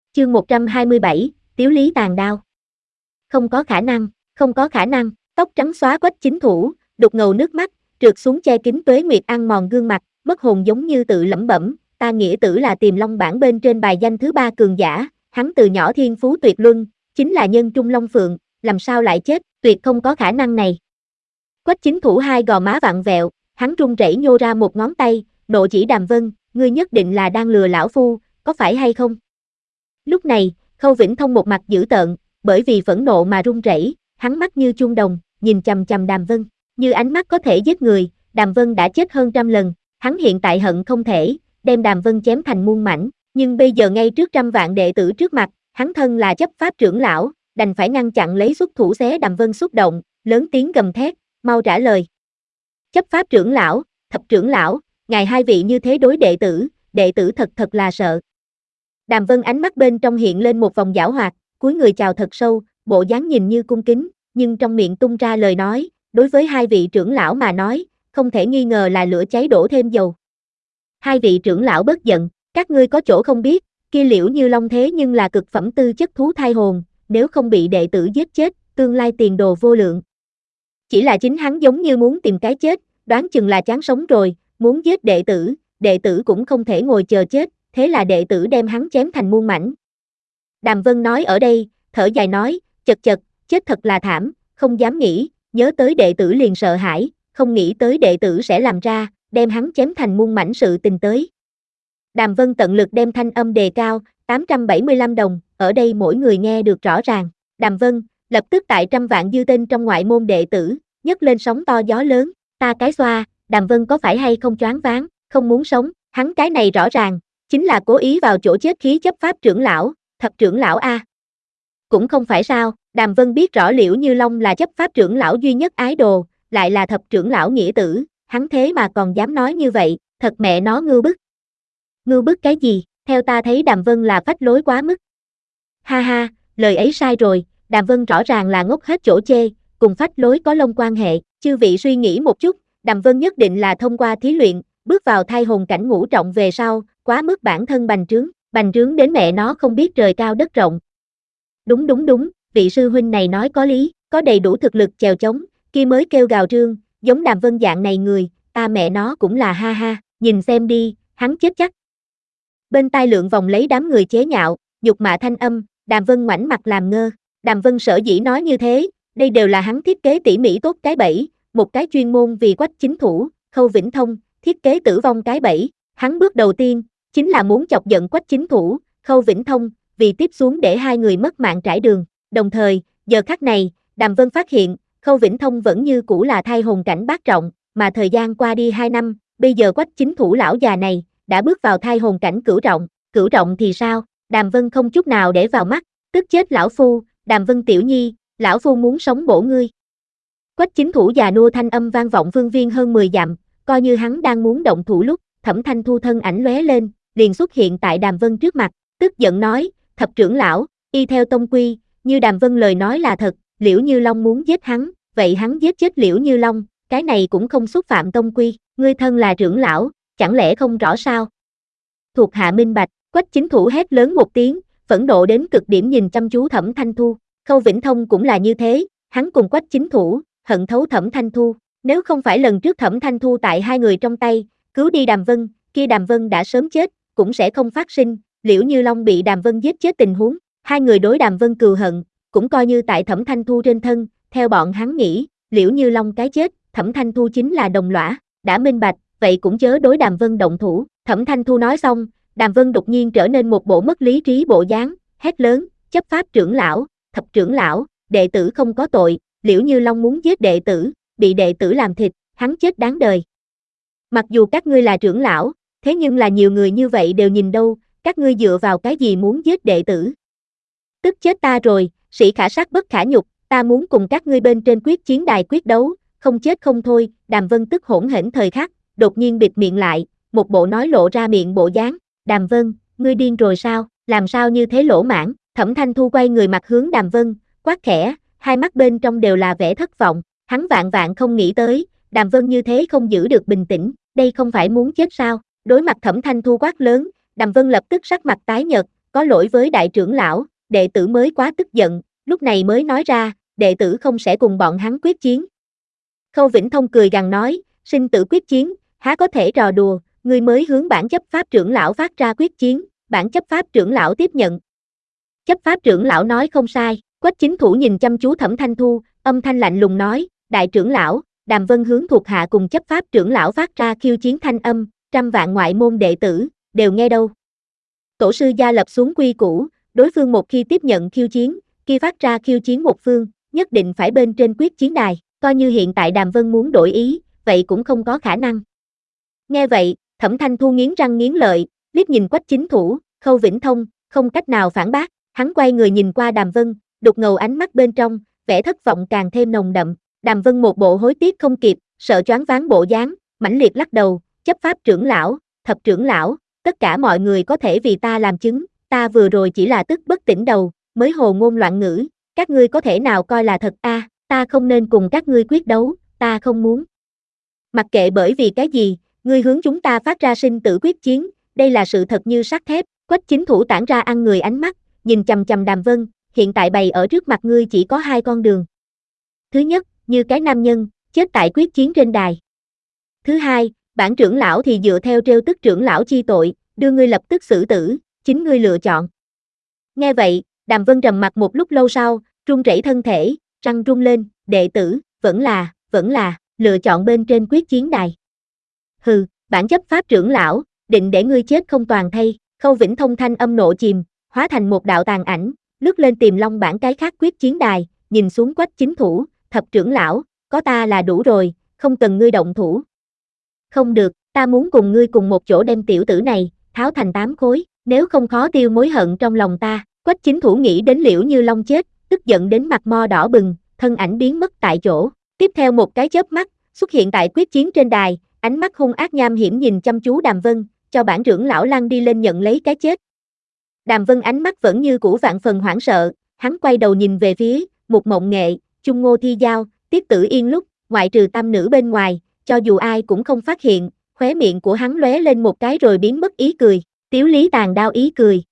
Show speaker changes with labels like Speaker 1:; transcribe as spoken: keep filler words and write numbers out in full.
Speaker 1: Chương một trăm hai mươi bảy, Tiếu lý tàn đao. Không có khả năng, không có khả năng, tóc trắng xóa Quách Chính Thủ, đục ngầu nước mắt, trượt xuống che kín tuế nguyệt ăn mòn gương mặt, mất hồn giống như tự lẩm bẩm, ta nghĩa tử là Tiềm Long bảng bên trên bài danh thứ ba cường giả, hắn từ nhỏ thiên phú tuyệt luân, chính là nhân trung long phượng, làm sao lại chết, tuyệt không có khả năng này. Quách Chính Thủ hai gò má vặn vẹo, hắn run rẩy nhô ra một ngón tay, nộ chỉ Đàm Vân, ngươi nhất định là đang lừa lão phu, có phải hay không? Lúc này, Khâu Vĩnh Thông một mặt dữ tợn, bởi vì phẫn nộ mà run rẩy, hắn mắt như chuông đồng, nhìn chằm chằm Đàm Vân, như ánh mắt có thể giết người, Đàm Vân đã chết hơn trăm lần, hắn hiện tại hận không thể đem Đàm Vân chém thành muôn mảnh, nhưng bây giờ ngay trước trăm vạn đệ tử trước mặt, hắn thân là chấp pháp trưởng lão, đành phải ngăn chặn lấy xuất thủ xé Đàm Vân xúc động, lớn tiếng gầm thét, mau trả lời. Chấp pháp trưởng lão, thập trưởng lão, ngài hai vị như thế đối đệ tử, đệ tử thật thật là sợ. Đàm Vân ánh mắt bên trong hiện lên một vòng giảo hoạt, cúi người chào thật sâu, bộ dáng nhìn như cung kính, nhưng trong miệng tung ra lời nói, đối với hai vị trưởng lão mà nói, không thể nghi ngờ là lửa cháy đổ thêm dầu. Hai vị trưởng lão bất giận, các ngươi có chỗ không biết, kia Liễu Như Long thế nhưng là cực phẩm tư chất thú thai hồn, nếu không bị đệ tử giết chết, tương lai tiền đồ vô lượng. Chỉ là chính hắn giống như muốn tìm cái chết, đoán chừng là chán sống rồi, muốn giết đệ tử, đệ tử cũng không thể ngồi chờ chết, thế là đệ tử đem hắn chém thành muôn mảnh. Đàm Vân nói ở đây, thở dài nói, chật chật, chết thật là thảm, không dám nghĩ, nhớ tới đệ tử liền sợ hãi, không nghĩ tới đệ tử sẽ làm ra, đem hắn chém thành muôn mảnh sự tình tới. Đàm Vân tận lực đem thanh âm đề cao, tám trăm bảy mươi lăm đồng, ở đây mỗi người nghe được rõ ràng. Đàm Vân, lập tức tại trăm vạn dư tên trong ngoại môn đệ tử, nhấc lên sóng to gió lớn, ta cái xoa, Đàm Vân có phải hay không choáng váng, không muốn sống, hắn cái này rõ ràng, chính là cố ý vào chỗ chết khí chấp pháp trưởng lão, thập trưởng lão A. Cũng không phải sao, Đàm Vân biết rõ Liễu Như Long là chấp pháp trưởng lão duy nhất ái đồ, lại là thập trưởng lão nghĩa tử, hắn thế mà còn dám nói như vậy, thật mẹ nó ngưu bức. Ngưu bức cái gì, theo ta thấy Đàm Vân là phách lối quá mức. Ha ha, lời ấy sai rồi, Đàm Vân rõ ràng là ngốc hết chỗ chê, cùng phách lối có lông quan hệ, chư vị suy nghĩ một chút, Đàm Vân nhất định là thông qua thí luyện, bước vào thai hồn cảnh ngũ trọng về sau, quá mức bản thân bành trướng, bành trướng đến mẹ nó không biết trời cao đất rộng. Đúng đúng đúng, vị sư huynh này nói có lý, có đầy đủ thực lực chèo chống, kia mới kêu gào trương, giống Đàm Vân dạng này người, ta mẹ nó cũng là ha ha, nhìn xem đi, hắn chết chắc. Bên tai lượng vòng lấy đám người chế nhạo, nhục mạ thanh âm, Đàm Vân ngoảnh mặt làm ngơ, Đàm Vân sở dĩ nói như thế, đây đều là hắn thiết kế tỉ mỉ tốt cái bẫy, một cái chuyên môn vì Quách Chính Thủ, Khâu Vĩnh Thông, thiết kế tử vong cái bẫy, hắn bước đầu tiên, chính là muốn chọc giận Quách Chính Thủ, Khâu Vĩnh Thông, vì tiếp xuống để hai người mất mạng trải đường, đồng thời, giờ khắc này, Đàm Vân phát hiện, Khâu Vĩnh Thông vẫn như cũ là thai hồn cảnh bát trọng, mà thời gian qua đi hai năm, bây giờ Quách Chính Thủ lão già này, đã bước vào thai hồn cảnh cửu trọng, cửu trọng thì sao, Đàm Vân không chút nào để vào mắt, tức chết lão phu, Đàm Vân tiểu nhi, lão phu muốn sống bổ ngươi. Quách Chính Thủ già nua thanh âm vang vọng phương viên hơn mười dặm, coi như hắn đang muốn động thủ lúc, Thẩm Thanh Thu thân ảnh lóe lên, liền xuất hiện tại Đàm Vân trước mặt, tức giận nói, thập trưởng lão, y theo tông quy, như Đàm Vân lời nói là thật, Liễu Như Long muốn giết hắn, vậy hắn giết chết Liễu Như Long, cái này cũng không xúc phạm tông quy, ngươi thân là trưởng lão, chẳng lẽ không rõ sao? Thuộc hạ minh bạch, Quách Chính Thủ hét lớn một tiếng, phẫn nộ đến cực điểm nhìn chăm chú Thẩm Thanh Thu, Khâu Vĩnh Thông cũng là như thế, hắn cùng Quách Chính Thủ, hận thấu Thẩm Thanh Thu, nếu không phải lần trước Thẩm Thanh Thu tại hai người trong tay, cứu đi Đàm Vân, kia Đàm Vân đã sớm chết, cũng sẽ không phát sinh, Liễu Như Long bị Đàm Vân giết chết tình huống, hai người đối Đàm Vân cừu hận, cũng coi như tại Thẩm Thanh Thu trên thân, theo bọn hắn nghĩ, Liễu Như Long cái chết, Thẩm Thanh Thu chính là đồng lõa, đã minh bạch, vậy cũng chớ đối Đàm Vân động thủ, Thẩm Thanh Thu nói xong, Đàm Vân đột nhiên trở nên một bộ mất lý trí bộ dáng, hét lớn, chấp pháp trưởng lão, thập trưởng lão, đệ tử không có tội, Liễu Như Long muốn giết đệ tử, bị đệ tử làm thịt, hắn chết đáng đời. Mặc dù các ngươi là trưởng lão, thế nhưng là nhiều người như vậy đều nhìn đâu, các ngươi dựa vào cái gì muốn giết đệ tử. Tức chết ta rồi, sĩ khả sát bất khả nhục, ta muốn cùng các ngươi bên trên quyết chiến đài quyết đấu, không chết không thôi, Đàm Vân tức hỗn hển thời khắc, đột nhiên bịt miệng lại, một bộ nói lộ ra miệng bộ dáng, Đàm Vân, ngươi điên rồi sao, làm sao như thế lỗ mãn, Thẩm Thanh Thu quay người mặt hướng Đàm Vân, quát khẽ, hai mắt bên trong đều là vẻ thất vọng, hắn vạn vạn không nghĩ tới, Đàm Vân như thế không giữ được bình tĩnh, đây không phải muốn chết sao, đối mặt Thẩm Thanh Thu quát lớn, Đàm Vân lập tức sắc mặt tái nhợt, có lỗi với đại trưởng lão, đệ tử mới quá tức giận, lúc này mới nói ra, đệ tử không sẽ cùng bọn hắn quyết chiến. Khâu Vĩnh Thông cười gằn nói, sinh tử quyết chiến, há có thể trò đùa, ngươi mới hướng bản chấp pháp trưởng lão phát ra quyết chiến, bản chấp pháp trưởng lão tiếp nhận. Chấp pháp trưởng lão nói không sai, Quách Chính Thủ nhìn chăm chú Thẩm Thanh Thu, âm thanh lạnh lùng nói, đại trưởng lão, Đàm Vân hướng thuộc hạ cùng chấp pháp trưởng lão phát ra khiêu chiến thanh âm, trăm vạn ngoại môn đệ tử, đều nghe đâu. Tổ sư gia lập xuống quy củ, đối phương một khi tiếp nhận khiêu chiến, khi phát ra khiêu chiến một phương, nhất định phải bên trên quyết chiến đài, coi như hiện tại Đàm Vân muốn đổi ý, vậy cũng không có khả năng. Nghe vậy, Thẩm Thanh Thu nghiến răng nghiến lợi, liếc nhìn Quách Chính Thủ, Khâu Vĩnh Thông, không cách nào phản bác, hắn quay người nhìn qua Đàm Vân, đục ngầu ánh mắt bên trong, vẻ thất vọng càng thêm nồng đậm. Đàm Vân một bộ hối tiếc không kịp, sợ choáng váng bộ dáng, mãnh liệt lắc đầu, chấp pháp trưởng lão, thập trưởng lão, tất cả mọi người có thể vì ta làm chứng, ta vừa rồi chỉ là tức bất tỉnh đầu, mới hồ ngôn loạn ngữ, các ngươi có thể nào coi là thật a? À, ta không nên cùng các ngươi quyết đấu, ta không muốn. Mặc kệ bởi vì cái gì, ngươi hướng chúng ta phát ra sinh tử quyết chiến, đây là sự thật như sắt thép. Quách Chính Thủ tản ra ăn người ánh mắt, nhìn chằm chằm Đàm Vân, hiện tại bày ở trước mặt ngươi chỉ có hai con đường. Thứ nhất, như cái nam nhân, chết tại quyết chiến trên đài. Thứ hai, bản trưởng lão thì dựa theo trêu tức trưởng lão chi tội, đưa ngươi lập tức xử tử, chính ngươi lựa chọn. Nghe vậy, Đàm Vân trầm mặt một lúc lâu sau, run rẩy thân thể, răng run lên, đệ tử, vẫn là, vẫn là, lựa chọn bên trên quyết chiến đài. Hừ, bản chấp pháp trưởng lão, định để ngươi chết không toàn thây. Khâu Vĩnh Thông thanh âm nộ chìm, hóa thành một đạo tàn ảnh, lướt lên tìm Long bản cái khác quyết chiến đài, nhìn xuống Quách Chính Thủ, thập trưởng lão, có ta là đủ rồi, không cần ngươi động thủ. Không được, ta muốn cùng ngươi cùng một chỗ đem tiểu tử này, tháo thành tám khối, nếu không khó tiêu mối hận trong lòng ta. Quách Chính Thủ nghĩ đến Liễu Như Long chết, tức giận đến mặt mo đỏ bừng, thân ảnh biến mất tại chỗ. Tiếp theo một cái chớp mắt, xuất hiện tại quyết chiến trên đài, ánh mắt hung ác nham hiểm nhìn chăm chú Đàm Vân, cho bản trưởng lão lăn đi lên nhận lấy cái chết. Đàm Vân ánh mắt vẫn như cũ vạn phần hoảng sợ, hắn quay đầu nhìn về phía Mục Mộng Nghệ, Chung Ngô Thi Giao, Tiết Tử Yên lúc, ngoại trừ tam nữ bên ngoài, cho dù ai cũng không phát hiện, khóe miệng của hắn lóe lên một cái rồi biến mất ý cười, Tiếu Lý tàn đao ý cười.